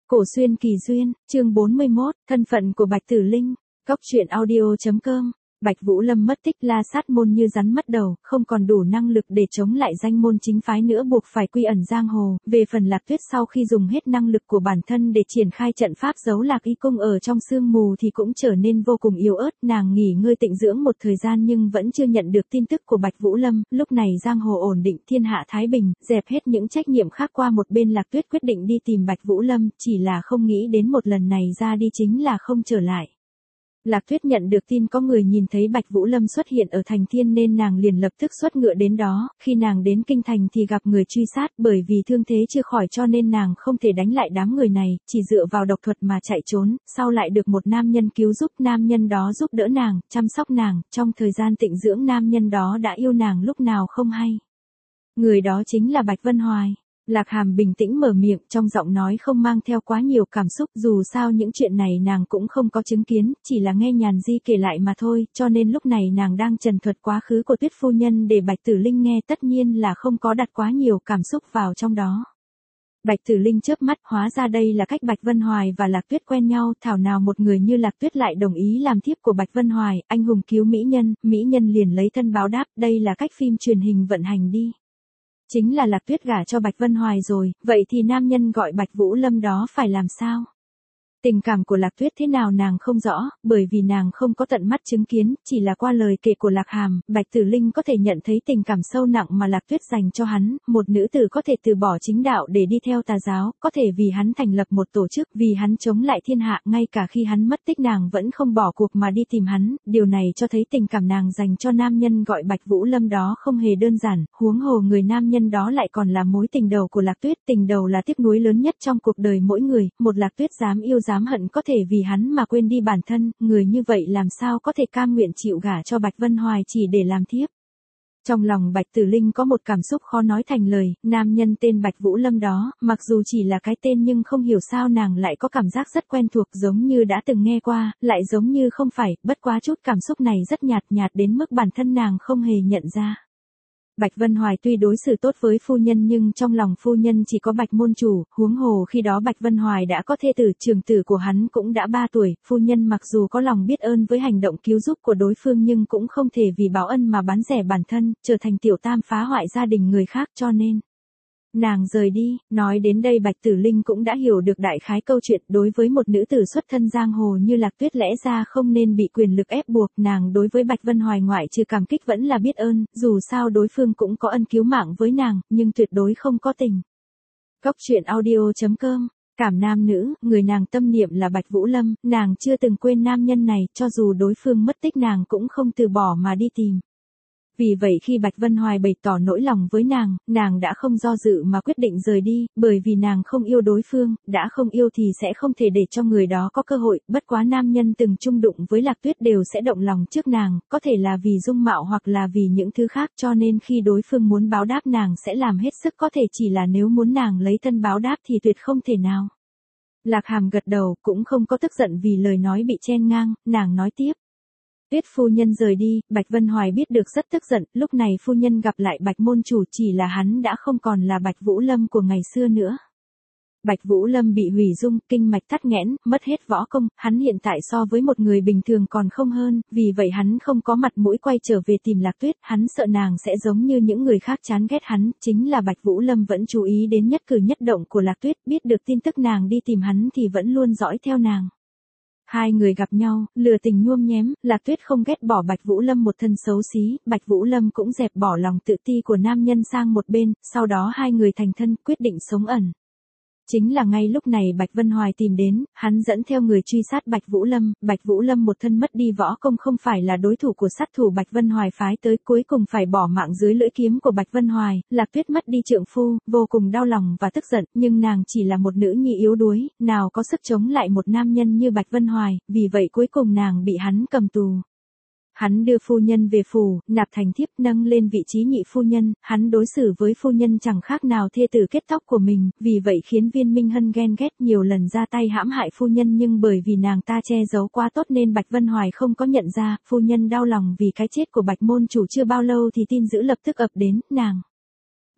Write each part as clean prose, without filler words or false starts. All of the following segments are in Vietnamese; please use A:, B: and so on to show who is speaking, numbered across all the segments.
A: Cổ xuyên kỳ duyên, chương 41, thân phận của Bạch Tử Linh, Cóc truyện audio.com. Bạch Vũ Lâm mất tích, La Sát môn như rắn mất đầu, không còn đủ năng lực để chống lại danh môn chính phái nữa, buộc phải quy ẩn giang hồ. Về phần Lạc Tuyết, sau khi dùng hết năng lực của bản thân để triển khai trận pháp giấu Lạc Y Cung ở trong sương mù thì cũng trở nên vô cùng yếu ớt. Nàng nghỉ ngơi tịnh dưỡng một thời gian nhưng vẫn chưa nhận được tin tức của Bạch Vũ Lâm. Lúc này giang hồ ổn định, thiên hạ thái bình, dẹp hết những trách nhiệm khác qua một bên, Lạc Tuyết quyết định đi tìm Bạch Vũ Lâm, chỉ là không nghĩ đến một lần này ra đi chính là không trở lại. Lạc Tuyết nhận được tin có người nhìn thấy Bạch Vũ Lâm xuất hiện ở thành Thiên nên nàng liền lập tức xuất ngựa đến đó. Khi nàng đến kinh thành thì gặp người truy sát, bởi vì thương thế chưa khỏi cho nên nàng không thể đánh lại đám người này, chỉ dựa vào độc thuật mà chạy trốn. Sau lại được một nam nhân cứu giúp, nam nhân đó giúp đỡ nàng, chăm sóc nàng, trong thời gian tịnh dưỡng nam nhân đó đã yêu nàng lúc nào không hay. Người đó chính là Bạch Vân Hoài. Lạc Hàm bình tĩnh mở miệng, trong giọng nói không mang theo quá nhiều cảm xúc, dù sao những chuyện này nàng cũng không có chứng kiến, chỉ là nghe Nhàn Di kể lại mà thôi, cho nên lúc này nàng đang trần thuật quá khứ của Tuyết phu nhân để Bạch Tử Linh nghe, tất nhiên là không có đặt quá nhiều cảm xúc vào trong đó. Bạch Tử Linh chớp mắt, hóa ra đây là cách Bạch Vân Hoài và Lạc Tuyết quen nhau, thảo nào một người như Lạc Tuyết lại đồng ý làm thiếp của Bạch Vân Hoài, anh hùng cứu mỹ nhân liền lấy thân báo đáp, đây là cách phim truyền hình vận hành đi. Chính là Lạc Tuyết gả cho Bạch Vân Hoài rồi, vậy thì nam nhân gọi Bạch Vũ Lâm đó phải làm sao? Tình cảm của Lạc Tuyết thế nào nàng không rõ, bởi vì nàng không có tận mắt chứng kiến, chỉ là qua lời kể của Lạc Hàm, Bạch Tử Linh có thể nhận thấy tình cảm sâu nặng mà Lạc Tuyết dành cho hắn. Một nữ tử có thể từ bỏ chính đạo để đi theo tà giáo, có thể vì hắn thành lập một tổ chức, vì hắn chống lại thiên hạ, ngay cả khi hắn mất tích nàng vẫn không bỏ cuộc mà đi tìm hắn. Điều này cho thấy tình cảm nàng dành cho nam nhân gọi Bạch Vũ Lâm đó không hề đơn giản, huống hồ người nam nhân đó lại còn là mối tình đầu của Lạc Tuyết. Tình đầu là tiếc nuối lớn nhất trong cuộc đời mỗi người, một Lạc Tuyết dám yêu dám hận có thể vì hắn mà quên đi bản thân, người như vậy làm sao có thể cam nguyện chịu gả cho Bạch Vân Hoài chỉ để làm thiếp. Trong lòng Bạch Tử Linh có một cảm xúc khó nói thành lời, nam nhân tên Bạch Vũ Lâm đó, mặc dù chỉ là cái tên nhưng không hiểu sao nàng lại có cảm giác rất quen thuộc, giống như đã từng nghe qua, lại giống như không phải, bất quá chút cảm xúc này rất nhạt đến mức bản thân nàng không hề nhận ra. Bạch Vân Hoài tuy đối xử tốt với phu nhân nhưng trong lòng phu nhân chỉ có Bạch môn chủ, huống hồ khi đó Bạch Vân Hoài đã có thê tử, trưởng tử của hắn cũng đã 3 tuổi, phu nhân mặc dù có lòng biết ơn với hành động cứu giúp của đối phương nhưng cũng không thể vì báo ân mà bán rẻ bản thân, trở thành tiểu tam phá hoại gia đình người khác, cho nên nàng rời đi. Nói đến đây Bạch Tử Linh cũng đã hiểu được đại khái câu chuyện, đối với một nữ tử xuất thân giang hồ như Lạc Tuyết lẽ ra không nên bị quyền lực ép buộc, nàng đối với Bạch Vân Hoài ngoại trừ cảm kích vẫn là biết ơn, dù sao đối phương cũng có ân cứu mạng với nàng, nhưng tuyệt đối không có tình. Cóc truyện audio.com. Cảm nam nữ, người nàng tâm niệm là Bạch Vũ Lâm, nàng chưa từng quên nam nhân này, cho dù đối phương mất tích nàng cũng không từ bỏ mà đi tìm. Vì vậy khi Bạch Vân Hoài bày tỏ nỗi lòng với nàng đã không do dự mà quyết định rời đi, bởi vì nàng không yêu đối phương, đã không yêu thì sẽ không thể để cho người đó có cơ hội, bất quá nam nhân từng chung đụng với Lạc Tuyết đều sẽ động lòng trước nàng, có thể là vì dung mạo hoặc là vì những thứ khác, cho nên khi đối phương muốn báo đáp nàng sẽ làm hết sức có thể, chỉ là nếu muốn nàng lấy thân báo đáp thì tuyệt không thể nào. Lạc Hàm gật đầu, cũng không có tức giận vì lời nói bị chen ngang, nàng nói tiếp. Tuyết phu nhân rời đi, Bạch Vân Hoài biết được rất tức giận, lúc này phu nhân gặp lại Bạch môn chủ, chỉ là hắn đã không còn là Bạch Vũ Lâm của ngày xưa nữa. Bạch Vũ Lâm bị hủy dung, kinh mạch tắc nghẽn, mất hết võ công, hắn hiện tại so với một người bình thường còn không hơn, vì vậy hắn không có mặt mũi quay trở về tìm Lạc Tuyết, hắn sợ nàng sẽ giống như những người khác chán ghét hắn, chính là Bạch Vũ Lâm vẫn chú ý đến nhất cử nhất động của Lạc Tuyết, biết được tin tức nàng đi tìm hắn thì vẫn luôn dõi theo nàng. Hai người gặp nhau, lừa tình nhuôm nhém, Lạc Tuyết không ghét bỏ Bạch Vũ Lâm một thân xấu xí, Bạch Vũ Lâm cũng dẹp bỏ lòng tự ti của nam nhân sang một bên, sau đó hai người thành thân, quyết định sống ẩn. Chính là ngay lúc này Bạch Vân Hoài tìm đến, hắn dẫn theo người truy sát Bạch Vũ Lâm một thân mất đi võ công không phải là đối thủ của sát thủ Bạch Vân Hoài phái tới, cuối cùng phải bỏ mạng dưới lưỡi kiếm của Bạch Vân Hoài. Lạc Tuyết mất đi trượng phu, vô cùng đau lòng và tức giận, nhưng nàng chỉ là một nữ nhi yếu đuối, nào có sức chống lại một nam nhân như Bạch Vân Hoài, vì vậy cuối cùng nàng bị hắn cầm tù. Hắn đưa phu nhân về phủ, nạp thành thiếp, nâng lên vị trí nhị phu nhân, hắn đối xử với phu nhân chẳng khác nào thê tử kết tóc của mình, vì vậy khiến Viên Minh Hân ghen ghét, nhiều lần ra tay hãm hại phu nhân, nhưng bởi vì nàng ta che giấu quá tốt nên Bạch Vân Hoài không có nhận ra. Phu nhân đau lòng vì cái chết của Bạch môn chủ chưa bao lâu thì tin dữ lập tức ập đến, nàng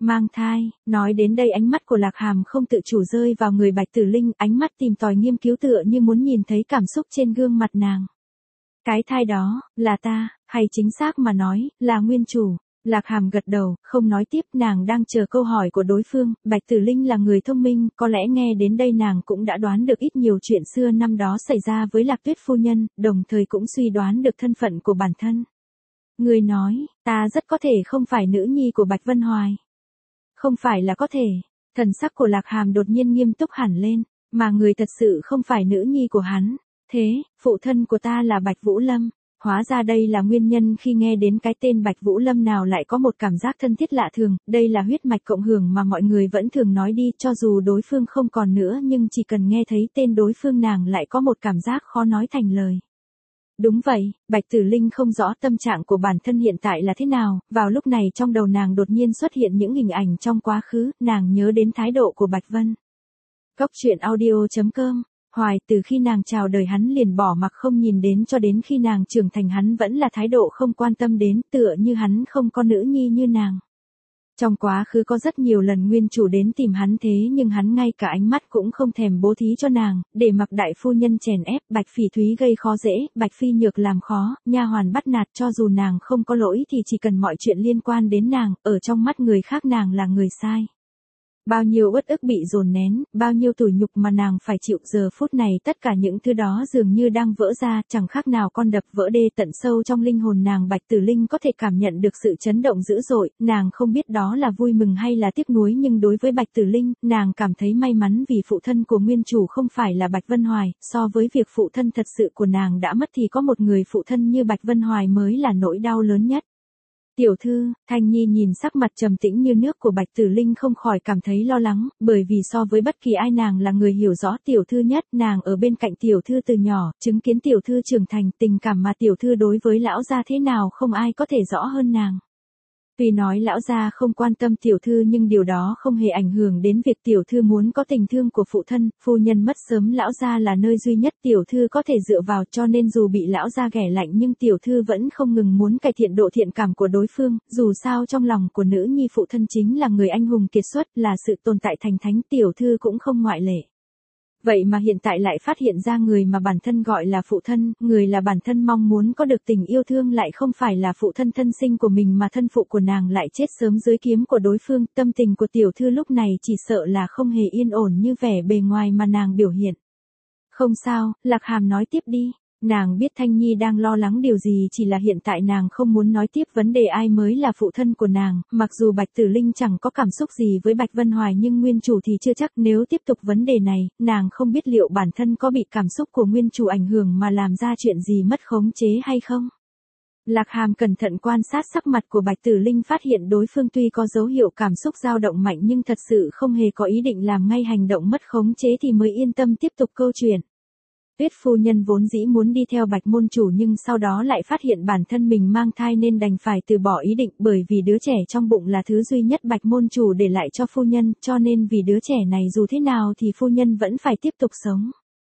A: Mang thai, nói đến đây ánh mắt của Lạc Hàm không tự chủ rơi vào người Bạch Tử Linh, ánh mắt tìm tòi nghiên cứu tựa như muốn nhìn thấy cảm xúc trên gương mặt nàng. Cái thai đó, là ta, hay chính xác mà nói, là nguyên chủ. Lạc Hàm gật đầu, không nói tiếp, nàng đang chờ câu hỏi của đối phương. Bạch Tử Linh là người thông minh, có lẽ nghe đến đây nàng cũng đã đoán được ít nhiều chuyện xưa năm đó xảy ra với Lạc Tuyết phu nhân, đồng thời cũng suy đoán được thân phận của bản thân. Người nói, ta rất có thể không phải nữ nhi của Bạch Vân Hoài. Không phải là có thể, thần sắc của Lạc Hàm đột nhiên nghiêm túc hẳn lên, mà người thật sự không phải nữ nhi của hắn. Thế, phụ thân của ta là Bạch Vũ Lâm. Hóa ra đây là nguyên nhân khi nghe đến cái tên Bạch Vũ Lâm nào lại có một cảm giác thân thiết lạ thường, đây là huyết mạch cộng hưởng mà mọi người vẫn thường nói đi, cho dù đối phương không còn nữa nhưng chỉ cần nghe thấy tên đối phương nàng lại có một cảm giác khó nói thành lời. Đúng vậy, Bạch Tử Linh không rõ tâm trạng của bản thân hiện tại là thế nào, vào lúc này trong đầu nàng đột nhiên xuất hiện những hình ảnh trong quá khứ, nàng nhớ đến thái độ của Bạch Vân. Cốc truyện audio.com Hoài, từ khi nàng chào đời hắn liền bỏ mặc không nhìn đến cho đến khi nàng trưởng thành hắn vẫn là thái độ không quan tâm đến, tựa như hắn không có nữ nhi như nàng. Trong quá khứ có rất nhiều lần nguyên chủ đến tìm hắn thế nhưng hắn ngay cả ánh mắt cũng không thèm bố thí cho nàng, để mặc đại phu nhân chèn ép, Bạch Phỉ Thúy gây khó dễ, Bạch Phi Nhược làm khó, nha hoàn bắt nạt, cho dù nàng không có lỗi thì chỉ cần mọi chuyện liên quan đến nàng, ở trong mắt người khác nàng là người sai. Bao nhiêu uất ức bị dồn nén, bao nhiêu tủi nhục mà nàng phải chịu, giờ phút này tất cả những thứ đó dường như đang vỡ ra, chẳng khác nào con đập vỡ đê, tận sâu trong linh hồn nàng. Bạch Tử Linh có thể cảm nhận được sự chấn động dữ dội, nàng không biết đó là vui mừng hay là tiếc nuối nhưng đối với Bạch Tử Linh, nàng cảm thấy may mắn vì phụ thân của nguyên chủ không phải là Bạch Vân Hoài, so với việc phụ thân thật sự của nàng đã mất thì có một người phụ thân như Bạch Vân Hoài mới là nỗi đau lớn nhất. Tiểu thư, Thanh Nhi nhìn sắc mặt trầm tĩnh như nước của Bạch Tử Linh không khỏi cảm thấy lo lắng, bởi vì so với bất kỳ ai nàng là người hiểu rõ tiểu thư nhất, nàng ở bên cạnh tiểu thư từ nhỏ, chứng kiến tiểu thư trưởng thành, tình cảm mà tiểu thư đối với lão gia thế nào không ai có thể rõ hơn nàng. Tuy nói lão gia không quan tâm tiểu thư nhưng điều đó không hề ảnh hưởng đến việc tiểu thư muốn có tình thương của phụ thân, phu nhân mất sớm lão gia là nơi duy nhất tiểu thư có thể dựa vào cho nên dù bị lão gia ghẻ lạnh nhưng tiểu thư vẫn không ngừng muốn cải thiện độ thiện cảm của đối phương, dù sao trong lòng của nữ nhi phụ thân chính là người anh hùng kiệt xuất, là sự tồn tại thành thánh, tiểu thư cũng không ngoại lệ. Vậy mà hiện tại lại phát hiện ra người mà bản thân gọi là phụ thân, người là bản thân mong muốn có được tình yêu thương lại không phải là phụ thân thân sinh của mình mà thân phụ của nàng lại chết sớm dưới kiếm của đối phương, tâm tình của tiểu thư lúc này chỉ sợ là không hề yên ổn như vẻ bề ngoài mà nàng biểu hiện. Không sao, Lạc Hàm nói tiếp đi. Nàng biết Thanh Nhi đang lo lắng điều gì, chỉ là hiện tại nàng không muốn nói tiếp vấn đề ai mới là phụ thân của nàng, mặc dù Bạch Tử Linh chẳng có cảm xúc gì với Bạch Vân Hoài nhưng nguyên chủ thì chưa chắc, nếu tiếp tục vấn đề này, nàng không biết liệu bản thân có bị cảm xúc của nguyên chủ ảnh hưởng mà làm ra chuyện gì mất khống chế hay không. Lạc Hàm cẩn thận quan sát sắc mặt của Bạch Tử Linh, phát hiện đối phương tuy có dấu hiệu cảm xúc dao động mạnh nhưng thật sự không hề có ý định làm ngay hành động mất khống chế thì mới yên tâm tiếp tục câu chuyện. Tuyết phu nhân vốn dĩ muốn đi theo Bạch môn chủ nhưng sau đó lại phát hiện bản thân mình mang thai nên đành phải từ bỏ ý định, bởi vì đứa trẻ trong bụng là thứ duy nhất Bạch môn chủ để lại cho phu nhân, cho nên vì đứa trẻ này dù thế nào thì phu nhân vẫn phải tiếp tục sống.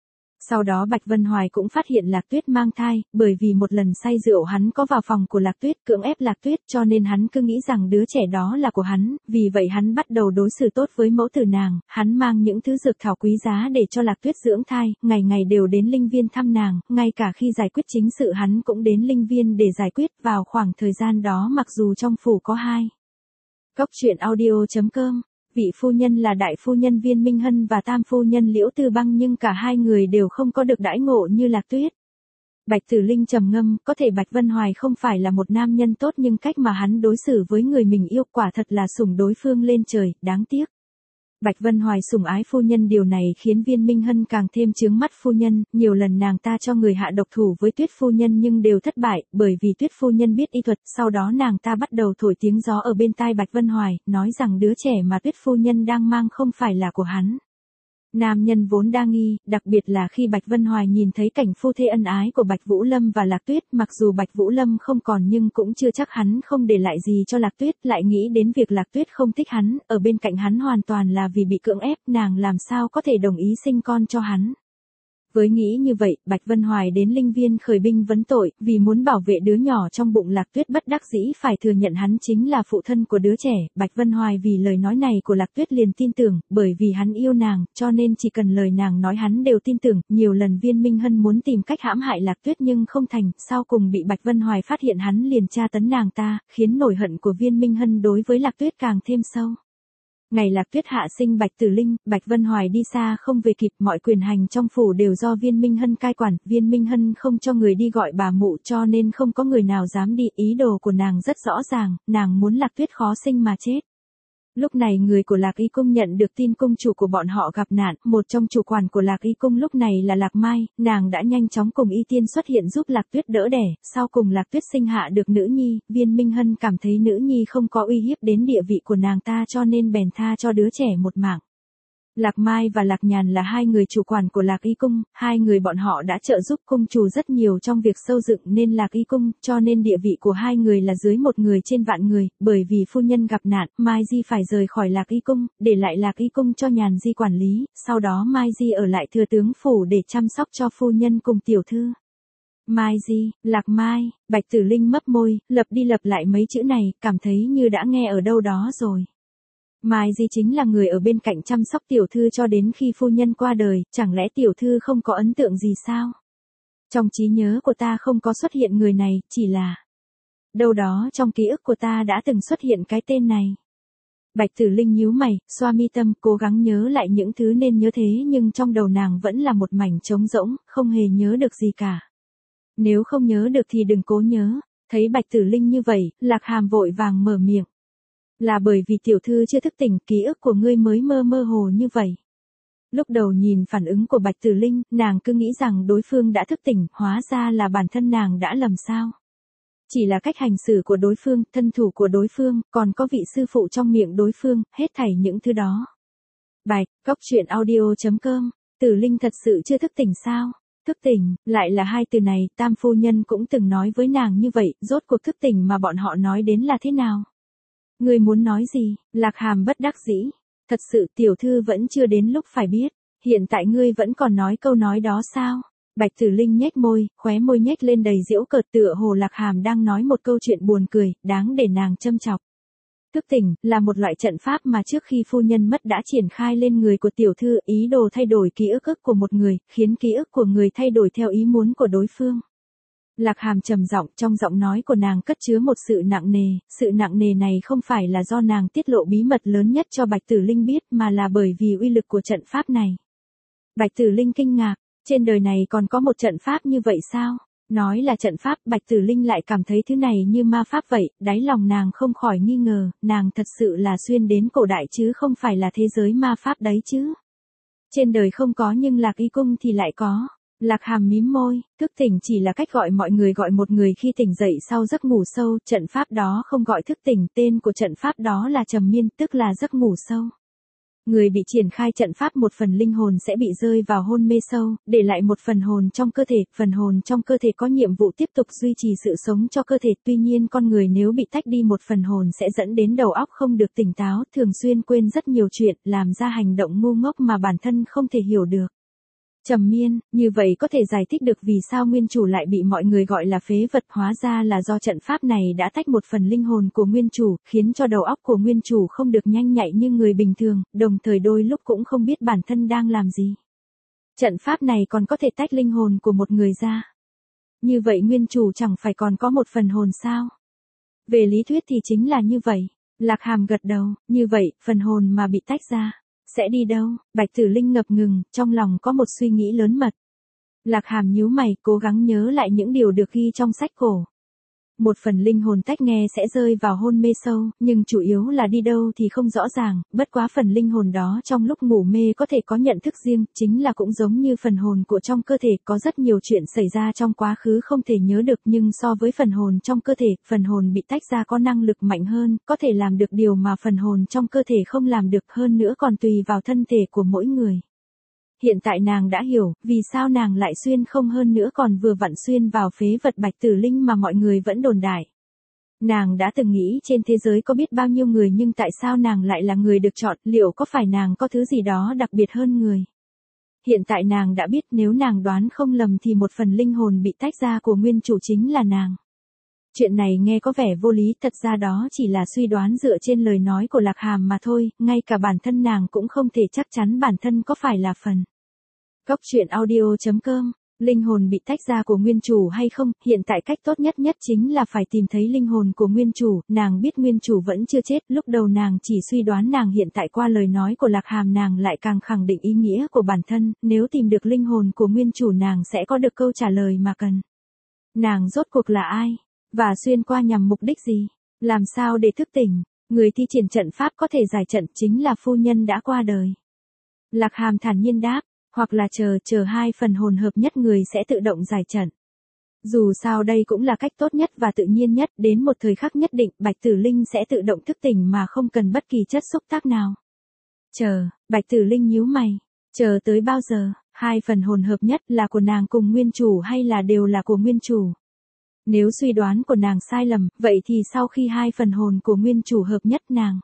A: Sau đó Bạch Vân Hoài cũng phát hiện Lạc Tuyết mang thai, bởi vì một lần say rượu hắn có vào phòng của Lạc Tuyết cưỡng ép Lạc Tuyết cho nên hắn cứ nghĩ rằng đứa trẻ đó là của hắn, vì vậy hắn bắt đầu đối xử tốt với mẫu tử nàng, hắn mang những thứ dược thảo quý giá để cho Lạc Tuyết dưỡng thai, ngày ngày đều đến linh viên thăm nàng, ngay cả khi giải quyết chính sự hắn cũng đến linh viên để giải quyết. Vào khoảng thời gian đó mặc dù trong phủ có hai Cốc truyện audio.com vị phu nhân là đại phu nhân Viên Minh Hân và tam phu nhân Liễu Tư Băng nhưng cả hai người đều không có được đãi ngộ như Lạc Tuyết. Bạch Tử Linh trầm ngâm, có thể Bạch Vân Hoài không phải là một nam nhân tốt nhưng cách mà hắn đối xử với người mình yêu quả thật là sủng đối phương lên trời, đáng tiếc. Bạch Vân Hoài sủng ái phu nhân, điều này khiến Viên Minh Hân càng thêm chướng mắt phu nhân, nhiều lần nàng ta cho người hạ độc thủ với Tuyết phu nhân nhưng đều thất bại, bởi vì Tuyết phu nhân biết y thuật, sau đó nàng ta bắt đầu thổi tiếng gió ở bên tai Bạch Vân Hoài, nói rằng đứa trẻ mà Tuyết phu nhân đang mang không phải là của hắn. Nam nhân vốn đa nghi, đặc biệt là khi Bạch Vân Hoài nhìn thấy cảnh phu thê ân ái của Bạch Vũ Lâm và Lạc Tuyết, mặc dù Bạch Vũ Lâm không còn nhưng cũng chưa chắc hắn không để lại gì cho Lạc Tuyết, lại nghĩ đến việc Lạc Tuyết không thích hắn, ở bên cạnh hắn hoàn toàn là vì bị cưỡng ép, nàng làm sao có thể đồng ý sinh con cho hắn. Với nghĩ như vậy, Bạch Vân Hoài đến Linh Viên khởi binh vấn tội, vì muốn bảo vệ đứa nhỏ trong bụng Lạc Tuyết bất đắc dĩ phải thừa nhận hắn chính là phụ thân của đứa trẻ. Bạch Vân Hoài vì lời nói này của Lạc Tuyết liền tin tưởng, bởi vì hắn yêu nàng, cho nên chỉ cần lời nàng nói hắn đều tin tưởng. Nhiều lần Viên Minh Hân muốn tìm cách hãm hại Lạc Tuyết nhưng không thành, sau cùng bị Bạch Vân Hoài phát hiện hắn liền tra tấn nàng ta, khiến nổi hận của Viên Minh Hân đối với Lạc Tuyết càng thêm sâu. Ngày Lạc Tuyết hạ sinh Bạch Tử Linh, Bạch Vân Hoài đi xa không về kịp, mọi quyền hành trong phủ đều do Viên Minh Hân cai quản, Viên Minh Hân không cho người đi gọi bà mụ cho nên không có người nào dám đi, ý đồ của nàng rất rõ ràng, nàng muốn Lạc Tuyết khó sinh mà chết. Lúc này người của Lạc Y Cung nhận được tin cung chủ của bọn họ gặp nạn, một trong chủ quản của Lạc Y Cung lúc này là Lạc Mai, nàng đã nhanh chóng cùng Y Tiên xuất hiện giúp Lạc Tuyết đỡ đẻ, sau cùng Lạc Tuyết sinh hạ được nữ nhi, Viên Minh Hân cảm thấy nữ nhi không có uy hiếp đến địa vị của nàng ta cho nên bèn tha cho đứa trẻ một mạng. Lạc Mai và Lạc Nhàn là hai người chủ quản của Lạc Y Cung, hai người bọn họ đã trợ giúp cung chủ rất nhiều trong việc xây dựng nên Lạc Y Cung, cho nên địa vị của hai người là dưới một người trên vạn người, bởi vì phu nhân gặp nạn, Mai Di phải rời khỏi Lạc Y Cung, để lại Lạc Y Cung cho Nhàn Di quản lý, sau đó Mai Di ở lại thừa tướng phủ để chăm sóc cho phu nhân cùng tiểu thư. Mai Di, Lạc Mai, Bạch Tử Linh mấp môi, lặp đi lặp lại mấy chữ này, cảm thấy như đã nghe ở đâu đó rồi. Mai Di chính là người ở bên cạnh chăm sóc tiểu thư cho đến khi phu nhân qua đời, chẳng lẽ tiểu thư không có ấn tượng gì sao? Trong trí nhớ của ta không có xuất hiện người này, chỉ là đâu đó trong ký ức của ta đã từng xuất hiện cái tên này. Bạch Tử Linh nhíu mày, xoa mi tâm, cố gắng nhớ lại những thứ nên nhớ thế nhưng trong đầu nàng vẫn là một mảnh trống rỗng, không hề nhớ được gì cả. Nếu không nhớ được thì đừng cố nhớ, thấy Bạch Tử Linh như vậy, Lạc Hàm vội vàng mở miệng. Là bởi vì tiểu thư chưa thức tỉnh, ký ức của ngươi mới mơ mơ hồ như vậy. Lúc đầu nhìn phản ứng của Bạch Tử Linh, nàng cứ nghĩ rằng đối phương đã thức tỉnh, hóa ra là bản thân nàng đã lầm sao. Chỉ là cách hành xử của đối phương, thân thủ của đối phương, còn có vị sư phụ trong miệng đối phương, hết thảy những thứ đó. Bạch, góc truyện audio.com, Tử Linh thật sự chưa thức tỉnh sao? Thức tỉnh, lại là hai từ này, Tam phu nhân cũng từng nói với nàng như vậy, rốt cuộc thức tỉnh mà bọn họ nói đến là thế nào? Ngươi muốn nói gì? Lạc Hàm bất đắc dĩ. Thật sự tiểu thư vẫn chưa đến lúc phải biết. Hiện tại ngươi vẫn còn nói câu nói đó sao? Bạch Tử Linh nhếch môi, khóe môi nhếch lên đầy giễu cợt tựa hồ Lạc Hàm đang nói một câu chuyện buồn cười, đáng để nàng châm chọc. Thức tỉnh, là một loại trận pháp mà trước khi phu nhân mất đã triển khai lên người của tiểu thư, ý đồ thay đổi ký ức của một người, khiến ký ức của người thay đổi theo ý muốn của đối phương. Lạc Hàm trầm giọng, trong giọng nói của nàng cất chứa một sự nặng nề này không phải là do nàng tiết lộ bí mật lớn nhất cho Bạch Tử Linh biết mà là bởi vì uy lực của trận pháp này. Bạch Tử Linh kinh ngạc, trên đời này còn có một trận pháp như vậy sao? Nói là trận pháp, Bạch Tử Linh lại cảm thấy thứ này như ma pháp vậy, đáy lòng nàng không khỏi nghi ngờ, nàng thật sự là xuyên đến cổ đại chứ không phải là thế giới ma pháp đấy chứ. Trên đời không có nhưng Lạc Y Cung thì lại có. Lạc Hàm mím môi, thức tỉnh chỉ là cách gọi mọi người gọi một người khi tỉnh dậy sau giấc ngủ sâu, trận pháp đó không gọi thức tỉnh, tên của trận pháp đó là trầm miên, tức là giấc ngủ sâu. Người bị triển khai trận pháp một phần linh hồn sẽ bị rơi vào hôn mê sâu, để lại một phần hồn trong cơ thể, phần hồn trong cơ thể có nhiệm vụ tiếp tục duy trì sự sống cho cơ thể, tuy nhiên con người nếu bị tách đi một phần hồn sẽ dẫn đến đầu óc không được tỉnh táo, thường xuyên quên rất nhiều chuyện, làm ra hành động ngu ngốc mà bản thân không thể hiểu được. Trầm miên, như vậy có thể giải thích được vì sao nguyên chủ lại bị mọi người gọi là phế vật, hóa ra là do trận pháp này đã tách một phần linh hồn của nguyên chủ, khiến cho đầu óc của nguyên chủ không được nhanh nhạy như người bình thường, đồng thời đôi lúc cũng không biết bản thân đang làm gì. Trận pháp này còn có thể tách linh hồn của một người ra. Như vậy nguyên chủ chẳng phải còn có một phần hồn sao? Về lý thuyết thì chính là như vậy. Lạc Hàm gật đầu, như vậy, phần hồn mà bị tách ra sẽ đi đâu? Bạch Tử Linh ngập ngừng, trong lòng có một suy nghĩ lớn mật. Lạc Hàm nhíu mày, cố gắng nhớ lại những điều được ghi trong sách cổ. Một phần linh hồn tách nghe sẽ rơi vào hôn mê sâu, nhưng chủ yếu là đi đâu thì không rõ ràng, bất quá phần linh hồn đó trong lúc ngủ mê có thể có nhận thức riêng, chính là cũng giống như phần hồn của trong cơ thể, có rất nhiều chuyện xảy ra trong quá khứ không thể nhớ được nhưng so với phần hồn trong cơ thể, phần hồn bị tách ra có năng lực mạnh hơn, có thể làm được điều mà phần hồn trong cơ thể không làm được, hơn nữa còn tùy vào thân thể của mỗi người. Hiện tại nàng đã hiểu, vì sao nàng lại xuyên không hơn nữa còn vừa vặn xuyên vào phế vật Bạch Tử Linh mà mọi người vẫn đồn đại. Nàng đã từng nghĩ trên thế giới có biết bao nhiêu người nhưng tại sao nàng lại là người được chọn, liệu có phải nàng có thứ gì đó đặc biệt hơn người? hiện tại nàng đã biết nếu nàng đoán không lầm thì một phần linh hồn bị tách ra của nguyên chủ chính là nàng. Chuyện này nghe có vẻ vô lý, thật ra đó chỉ là suy đoán dựa trên lời nói của Lạc Hàm mà thôi, ngay cả bản thân nàng cũng không thể chắc chắn bản thân có phải là phần. Cốc truyện audio.com, linh hồn bị tách ra của nguyên chủ hay không, hiện tại cách tốt nhất chính là phải tìm thấy linh hồn của nguyên chủ, nàng biết nguyên chủ vẫn chưa chết, lúc đầu nàng chỉ suy đoán nàng hiện tại qua lời nói của Lạc Hàm nàng lại càng khẳng định ý nghĩa của bản thân, nếu tìm được linh hồn của nguyên chủ nàng sẽ có được câu trả lời mà cần. Nàng rốt cuộc là ai? Và xuyên qua nhằm mục đích gì? Làm sao để thức tỉnh? Người thi triển trận pháp có thể giải trận chính là phu nhân đã qua đời. Lạc Hàm thản nhiên đáp, hoặc là chờ hai phần hồn hợp nhất người sẽ tự động giải trận. Dù sao đây cũng là cách tốt nhất và tự nhiên nhất, đến một thời khắc nhất định Bạch Tử Linh sẽ tự động thức tỉnh mà không cần bất kỳ chất xúc tác nào. Bạch Tử Linh nhíu mày, chờ tới bao giờ? Hai phần hồn hợp nhất là của nàng cùng nguyên chủ hay là đều là của nguyên chủ? Nếu suy đoán của nàng sai lầm, vậy thì sau khi hai phần hồn của nguyên chủ hợp nhất nàng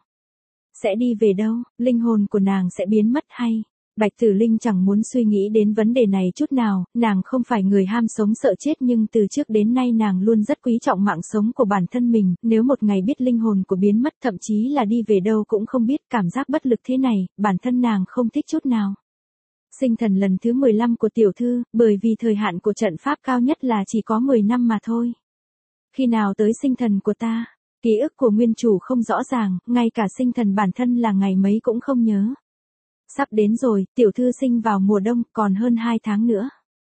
A: sẽ đi về đâu? Linh hồn của nàng sẽ biến mất hay? Bạch Tử Linh chẳng muốn suy nghĩ đến vấn đề này chút nào, nàng không phải người ham sống sợ chết nhưng từ trước đến nay nàng luôn rất quý trọng mạng sống của bản thân mình, nếu một ngày biết linh hồn của biến mất thậm chí là đi về đâu cũng không biết, cảm giác bất lực thế này, bản thân nàng không thích chút nào. Sinh thần lần thứ 15 của tiểu thư, bởi vì thời hạn của trận pháp cao nhất là chỉ có 10 năm mà thôi. Khi nào tới sinh thần của ta? Ký ức của nguyên chủ không rõ ràng, ngay cả sinh thần bản thân là ngày mấy cũng không nhớ. Sắp đến rồi, tiểu thư sinh vào mùa đông, còn hơn 2 tháng nữa.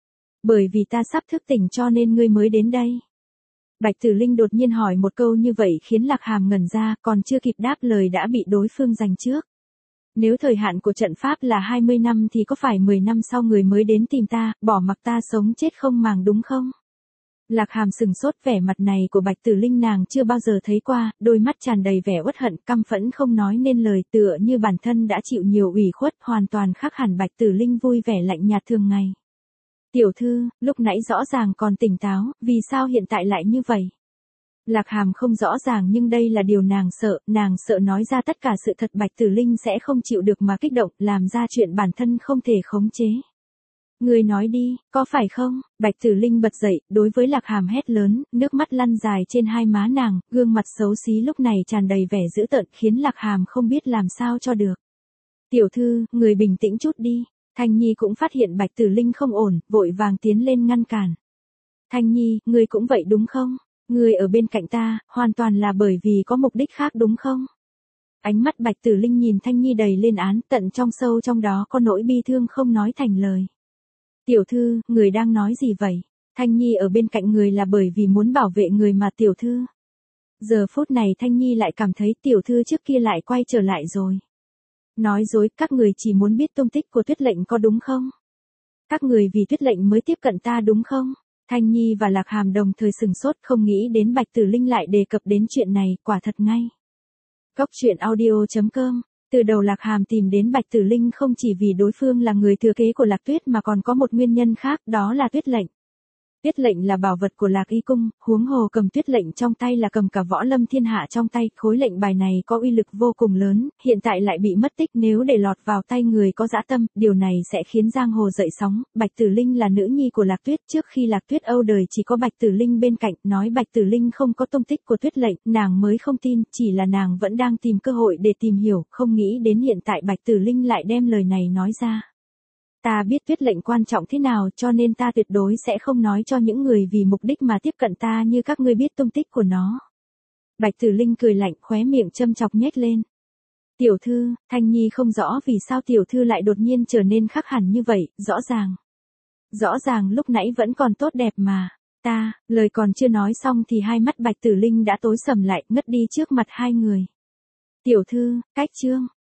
A: Bởi vì ta sắp thức tỉnh cho nên ngươi mới đến đây. Bạch Tử Linh đột nhiên hỏi một câu như vậy khiến Lạc Hàm ngẩn ra, còn chưa kịp đáp lời đã bị đối phương giành trước. Nếu thời hạn của trận pháp là 20 năm thì có phải 10 năm sau người mới đến tìm ta, bỏ mặc ta sống chết không màng đúng không? Lạc Hàm sừng sốt, vẻ mặt này của Bạch Tử Linh nàng chưa bao giờ thấy qua, đôi mắt tràn đầy vẻ uất hận, căm phẫn không nói nên lời, tựa như bản thân đã chịu nhiều ủy khuất, hoàn toàn khác hẳn Bạch Tử Linh vui vẻ lạnh nhạt thường ngày. Tiểu thư, lúc nãy rõ ràng còn tỉnh táo, vì sao hiện tại lại như vậy? Lạc Hàm không rõ ràng nhưng đây là điều nàng sợ nói ra tất cả sự thật Bạch Tử Linh sẽ không chịu được mà kích động, làm ra chuyện bản thân không thể khống chế. Ngươi nói đi, có phải không? Bạch Tử Linh bật dậy, đối với Lạc Hàm hét lớn, nước mắt lăn dài trên hai má nàng, gương mặt xấu xí lúc này tràn đầy vẻ dữ tợn khiến Lạc Hàm không biết làm sao cho được. Tiểu thư, người bình tĩnh chút đi. Thanh Nhi cũng phát hiện Bạch Tử Linh không ổn, vội vàng tiến lên ngăn cản. Thanh Nhi, ngươi cũng vậy đúng không? Ngươi ở bên cạnh ta, hoàn toàn là bởi vì có mục đích khác đúng không? Ánh mắt Bạch Tử Linh nhìn Thanh Nhi đầy lên án, tận trong sâu trong đó có nỗi bi thương không nói thành lời. Tiểu thư, người đang nói gì vậy? Thanh Nhi ở bên cạnh người là bởi vì muốn bảo vệ người mà tiểu thư. Giờ phút này Thanh Nhi lại cảm thấy tiểu thư trước kia lại quay trở lại rồi. Nói dối, các người chỉ muốn biết tung tích của Tuyết Lệnh có đúng không? Các người vì Tuyết Lệnh mới tiếp cận ta đúng không? Thanh Nhi và Lạc Hàm đồng thời sừng sốt, không nghĩ đến Bạch Tử Linh lại đề cập đến chuyện này, quả thật ngay. Cốc truyện audio.com. Từ đầu Lạc Hàm tìm đến Bạch Tử Linh không chỉ vì đối phương là người thừa kế của Lạc Tuyết mà còn có một nguyên nhân khác, đó là Tuyết Lệnh. Tuyết Lệnh là bảo vật của Lạc Y Cung, huống hồ cầm Tuyết Lệnh trong tay là cầm cả võ lâm thiên hạ trong tay, khối lệnh bài này có uy lực vô cùng lớn, hiện tại lại bị mất tích, nếu để lọt vào tay người có dã tâm, điều này sẽ khiến giang hồ dậy sóng. Bạch Tử Linh là nữ nhi của Lạc Tuyết, trước khi Lạc Tuyết âu đời chỉ có Bạch Tử Linh bên cạnh, nói Bạch Tử Linh không có tung tích của Tuyết Lệnh, nàng mới không tin, chỉ là nàng vẫn đang tìm cơ hội để tìm hiểu, không nghĩ đến hiện tại Bạch Tử Linh lại đem lời này nói ra. Ta biết Tuyết Lệnh quan trọng thế nào cho nên ta tuyệt đối sẽ không nói cho những người vì mục đích mà tiếp cận ta như các ngươi biết tung tích của nó. Bạch Tử Linh cười lạnh, khóe miệng châm chọc nhếch lên. Tiểu thư, Thanh Nhi không rõ vì sao tiểu thư lại đột nhiên trở nên khác hẳn như vậy, rõ ràng lúc nãy vẫn còn tốt đẹp mà. Lời còn chưa nói xong thì hai mắt Bạch Tử Linh đã tối sầm lại, ngất đi trước mặt hai người. Tiểu thư, cách chương.